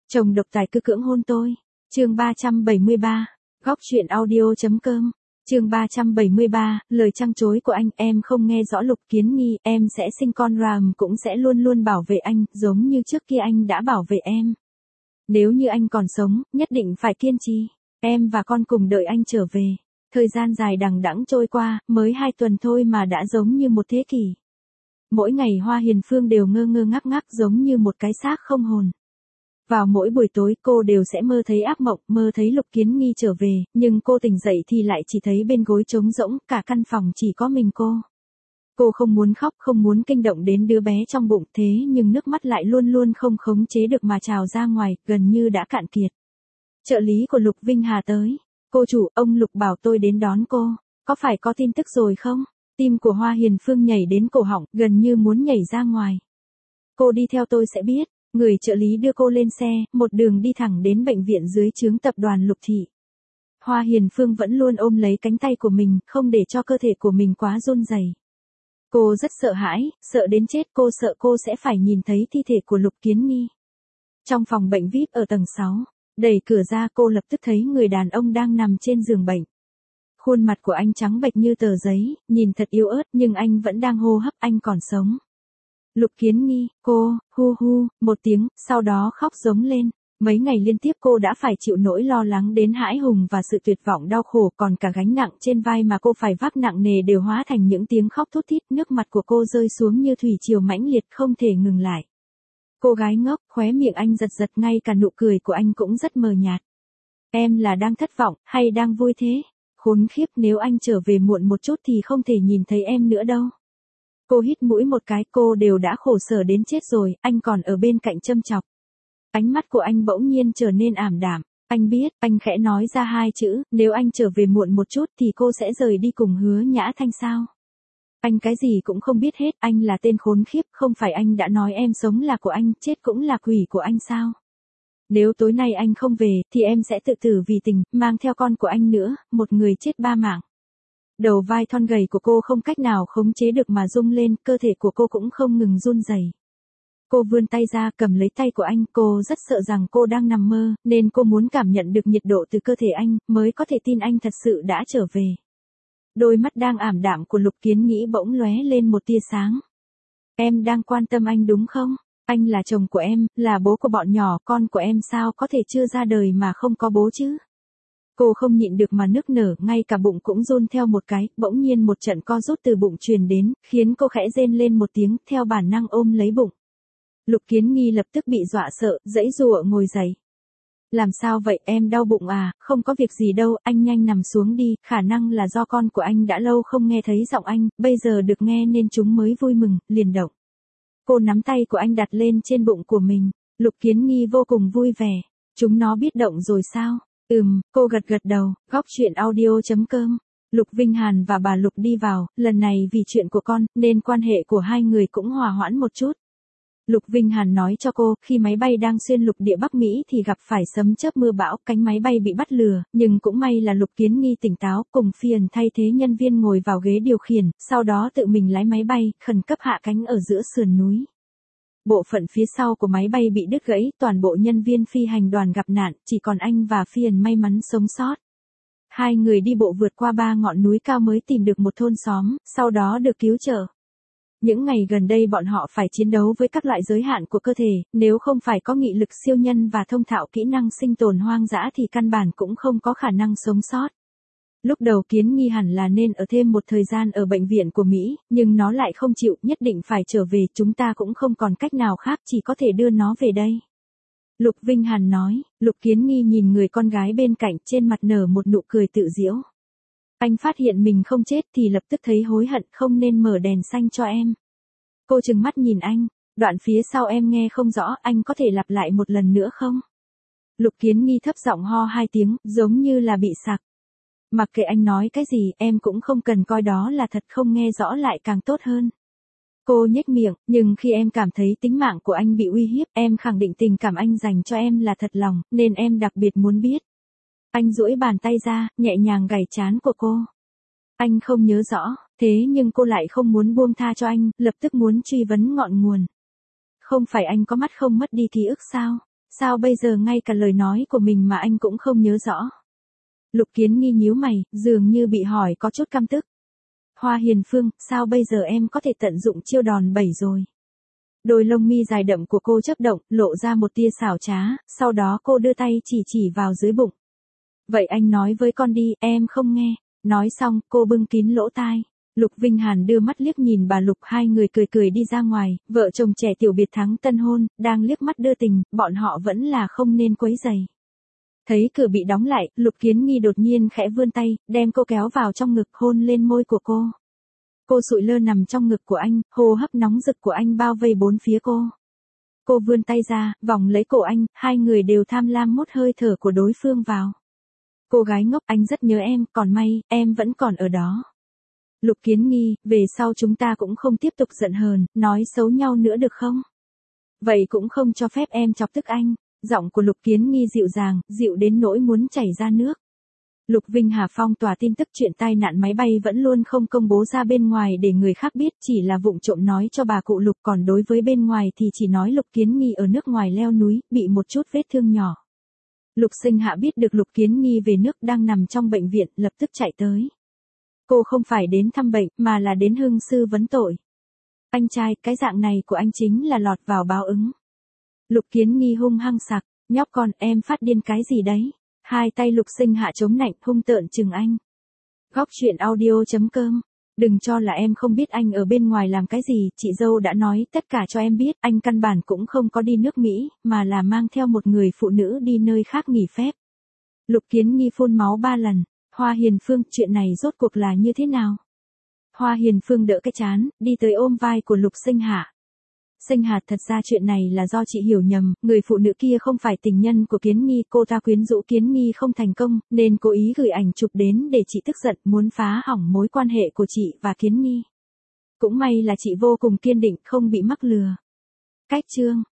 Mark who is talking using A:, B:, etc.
A: Chồng độc tài cứ cưỡng hôn tôi. Chương 373. Góc truyện audio.com. Chương 373, lời trăng chối của anh, em không nghe rõ Lục Kiến Nghi, em sẽ sinh con Ram cũng sẽ luôn luôn bảo vệ anh, giống như trước kia anh đã bảo vệ em. Nếu như anh còn sống, nhất định phải kiên trì. Em và con cùng đợi anh trở về. Thời gian dài đằng đẵng trôi qua, mới 2 tuần thôi mà đã giống như một thế kỷ. Mỗi ngày Hoa Hiền Phương đều ngơ ngơ ngác ngác giống như một cái xác không hồn. Vào mỗi buổi tối cô đều sẽ mơ thấy ác mộng, mơ thấy Lục Kiến Nghi trở về, nhưng cô tỉnh dậy thì lại chỉ thấy bên gối trống rỗng, cả căn phòng chỉ có mình cô. Cô không muốn khóc, không muốn kinh động đến đứa bé trong bụng, thế nhưng nước mắt lại luôn luôn không khống chế được mà trào ra ngoài, gần như đã cạn kiệt. Trợ lý của Lục Vinh Hà tới. Cô chủ, ông Lục bảo tôi đến đón cô, có phải có tin tức rồi không? Tim của Hoa Hiền Phương nhảy đến cổ họng, gần như muốn nhảy ra ngoài. Cô đi theo tôi sẽ biết. Người trợ lý đưa cô lên xe, một đường đi thẳng đến bệnh viện dưới trướng tập đoàn Lục Thị. Hoa Hiền Phương vẫn luôn ôm lấy cánh tay của mình, không để cho cơ thể của mình quá run rẩy. Cô rất sợ hãi, sợ đến chết, cô sợ cô sẽ phải nhìn thấy thi thể của Lục Kiến Nghi. Trong phòng bệnh VIP ở tầng 6, đẩy cửa ra cô lập tức thấy người đàn ông đang nằm trên giường bệnh. Khuôn mặt của anh trắng bệch như tờ giấy, nhìn thật yếu ớt nhưng anh vẫn đang hô hấp, anh còn sống. Lục Kiến Nghi, cô, hu hu, một tiếng, sau đó khóc giống lên. Mấy ngày liên tiếp cô đã phải chịu nỗi lo lắng đến hãi hùng và sự tuyệt vọng đau khổ, còn cả gánh nặng trên vai mà cô phải vác nặng nề đều hóa thành những tiếng khóc thút thít, nước mặt của cô rơi xuống như thủy triều mãnh liệt không thể ngừng lại. Cô gái ngốc, khóe miệng anh giật giật, ngay cả nụ cười của anh cũng rất mờ nhạt. Em là đang thất vọng, hay đang vui thế? Khốn khiếp, nếu anh trở về muộn một chút thì không thể nhìn thấy em nữa đâu. Cô hít mũi một cái, cô đều đã khổ sở đến chết rồi, anh còn ở bên cạnh châm chọc. Ánh mắt của anh bỗng nhiên trở nên ảm đạm. Anh biết, anh khẽ nói ra 2 chữ, nếu anh trở về muộn một chút thì cô sẽ rời đi cùng Hứa Nhã Thanh sao? Anh cái gì cũng không biết hết, anh là tên khốn khiếp, không phải anh đã nói em sống là của anh, chết cũng là quỷ của anh sao? Nếu tối nay anh không về, thì em sẽ tự tử vì tình, mang theo con của anh nữa, một người chết 3 mạng. Đầu vai thon gầy của cô không cách nào khống chế được mà rung lên, cơ thể của cô cũng không ngừng run rẩy. Cô vươn tay ra cầm lấy tay của anh, cô rất sợ rằng cô đang nằm mơ, nên cô muốn cảm nhận được nhiệt độ từ cơ thể anh, mới có thể tin anh thật sự đã trở về. Đôi mắt đang ảm đạm của Lục Kiến Nghi bỗng lóe lên một tia sáng. Em đang quan tâm anh đúng không? Anh là chồng của em, là bố của bọn nhỏ, con của em sao có thể chưa ra đời mà không có bố chứ? Cô không nhịn được mà nức nở, ngay cả bụng cũng run theo một cái, bỗng nhiên một trận co rút từ bụng truyền đến, khiến cô khẽ rên lên một tiếng, theo bản năng ôm lấy bụng. Lục Kiến Nghi lập tức bị dọa sợ, giãy giụa ngồi dậy. Làm sao vậy, em đau bụng à? Không có việc gì đâu, anh nhanh nằm xuống đi, khả năng là do con của anh đã lâu không nghe thấy giọng anh, bây giờ được nghe nên chúng mới vui mừng, liền động. Cô nắm tay của anh đặt lên trên bụng của mình, Lục Kiến Nghi vô cùng vui vẻ. Chúng nó biết động rồi sao? Cô gật gật đầu. Góc truyện audio.com. Lục Vinh Hàn và bà Lục đi vào, lần này vì chuyện của con, nên quan hệ của hai người cũng hòa hoãn một chút. Lục Vinh Hàn nói cho cô, khi máy bay đang xuyên lục địa Bắc Mỹ thì gặp phải sấm chớp mưa bão, cánh máy bay bị bắt lừa, nhưng cũng may là Lục Kiến Nghi tỉnh táo, cùng Phiền thay thế nhân viên ngồi vào ghế điều khiển, sau đó tự mình lái máy bay, khẩn cấp hạ cánh ở giữa sườn núi. Bộ phận phía sau của máy bay bị đứt gãy, toàn bộ nhân viên phi hành đoàn gặp nạn, chỉ còn anh và Phiền may mắn sống sót. Hai người đi bộ vượt qua 3 ngọn núi cao mới tìm được một thôn xóm, sau đó được cứu trợ. Những ngày gần đây bọn họ phải chiến đấu với các loại giới hạn của cơ thể, nếu không phải có nghị lực siêu nhân và thông thạo kỹ năng sinh tồn hoang dã thì căn bản cũng không có khả năng sống sót. Lúc đầu Kiến Nghi hẳn là nên ở thêm một thời gian ở bệnh viện của Mỹ, nhưng nó lại không chịu, nhất định phải trở về, chúng ta cũng không còn cách nào khác, chỉ có thể đưa nó về đây. Lục Vinh Hàn nói. Lục Kiến Nghi nhìn người con gái bên cạnh, trên mặt nở một nụ cười tự giễu. Anh phát hiện mình không chết thì lập tức thấy hối hận, không nên mở đèn xanh cho em. Cô trừng mắt nhìn anh, đoạn phía sau em nghe không rõ, anh có thể lặp lại một lần nữa không? Lục Kiến Nghi thấp giọng ho 2 tiếng, giống như là bị sặc. Mặc kệ anh nói cái gì, em cũng không cần coi đó là thật, không nghe rõ lại càng tốt hơn. Cô nhếch miệng, nhưng khi em cảm thấy tính mạng của anh bị uy hiếp, em khẳng định tình cảm anh dành cho em là thật lòng, nên em đặc biệt muốn biết. Anh duỗi bàn tay ra, nhẹ nhàng gảy trán của cô. Anh không nhớ rõ, thế nhưng cô lại không muốn buông tha cho anh, lập tức muốn truy vấn ngọn nguồn. Không phải anh có mắt không mất đi ký ức sao? sao bây giờ ngay cả lời nói của mình mà anh cũng không nhớ rõ. Lục Kiến Nghi nhíu mày, dường như bị hỏi có chút căm tức. Hoa Hiền Phương, sao bây giờ em có thể tận dụng chiêu đòn bẩy rồi? Đôi lông mi dài đậm của cô chớp động, lộ ra một tia xảo trá, sau đó cô đưa tay chỉ vào dưới bụng. Vậy anh nói với con đi, em không nghe. Nói xong, cô bưng kín lỗ tai. Lục Vinh Hàn đưa mắt liếc nhìn bà Lục, hai người cười đi ra ngoài, vợ chồng trẻ tiểu biệt thắng tân hôn, đang liếc mắt đưa tình, bọn họ vẫn là không nên quấy rầy. Thấy cửa bị đóng lại, Lục Kiến Nghi đột nhiên khẽ vươn tay, đem cô kéo vào trong ngực, hôn lên môi của cô. Cô sụi lơ nằm trong ngực của anh, hô hấp nóng rực của anh bao vây bốn phía cô. Cô vươn tay ra, vòng lấy cổ anh, hai người đều tham lam mút hơi thở của đối phương vào. Cô gái ngốc, anh rất nhớ em, còn may, em vẫn còn ở đó. Lục Kiến Nghi, về sau chúng ta cũng không tiếp tục giận hờn, nói xấu nhau nữa được không? Vậy cũng không cho phép em chọc tức anh. Giọng của Lục Kiến Nghi dịu dàng, dịu đến nỗi muốn chảy ra nước. Lục Vinh Hà phong tỏa tin tức chuyện tai nạn máy bay vẫn luôn không công bố ra bên ngoài để người khác biết, chỉ là vụng trộm nói cho bà cụ Lục, còn đối với bên ngoài thì chỉ nói Lục Kiến Nghi ở nước ngoài leo núi, bị một chút vết thương nhỏ. Lục Sinh Hạ biết được Lục Kiến Nghi về nước đang nằm trong bệnh viện, lập tức chạy tới. Cô không phải đến thăm bệnh, mà là đến hương sư vấn tội. Anh trai, cái dạng này của anh chính là lọt vào báo ứng. Lục Kiến Nghi hung hăng sặc, nhóc con, em phát điên cái gì đấy? Hai tay Lục Sinh Hạ chống nạnh, hung tợn chừng anh. Góc chuyện audio.com. Đừng cho là em không biết anh ở bên ngoài làm cái gì, chị dâu đã nói tất cả cho em biết, anh căn bản cũng không có đi nước Mỹ, mà là mang theo một người phụ nữ đi nơi khác nghỉ phép. Lục Kiến Nghi phun máu 3 lần. Hoa Hiền Phương, chuyện này rốt cuộc là như thế nào? Hoa Hiền Phương đỡ cái chán, đi tới ôm vai của Lục Sinh Hạ. Sinh Hạ, thật ra chuyện này là do chị hiểu nhầm, người phụ nữ kia không phải tình nhân của Kiến Nghi, cô ta quyến rũ Kiến Nghi không thành công, nên cố ý gửi ảnh chụp đến để chị tức giận, muốn phá hỏng mối quan hệ của chị và Kiến Nghi. Cũng may là chị vô cùng kiên định, không bị mắc lừa. Cách chương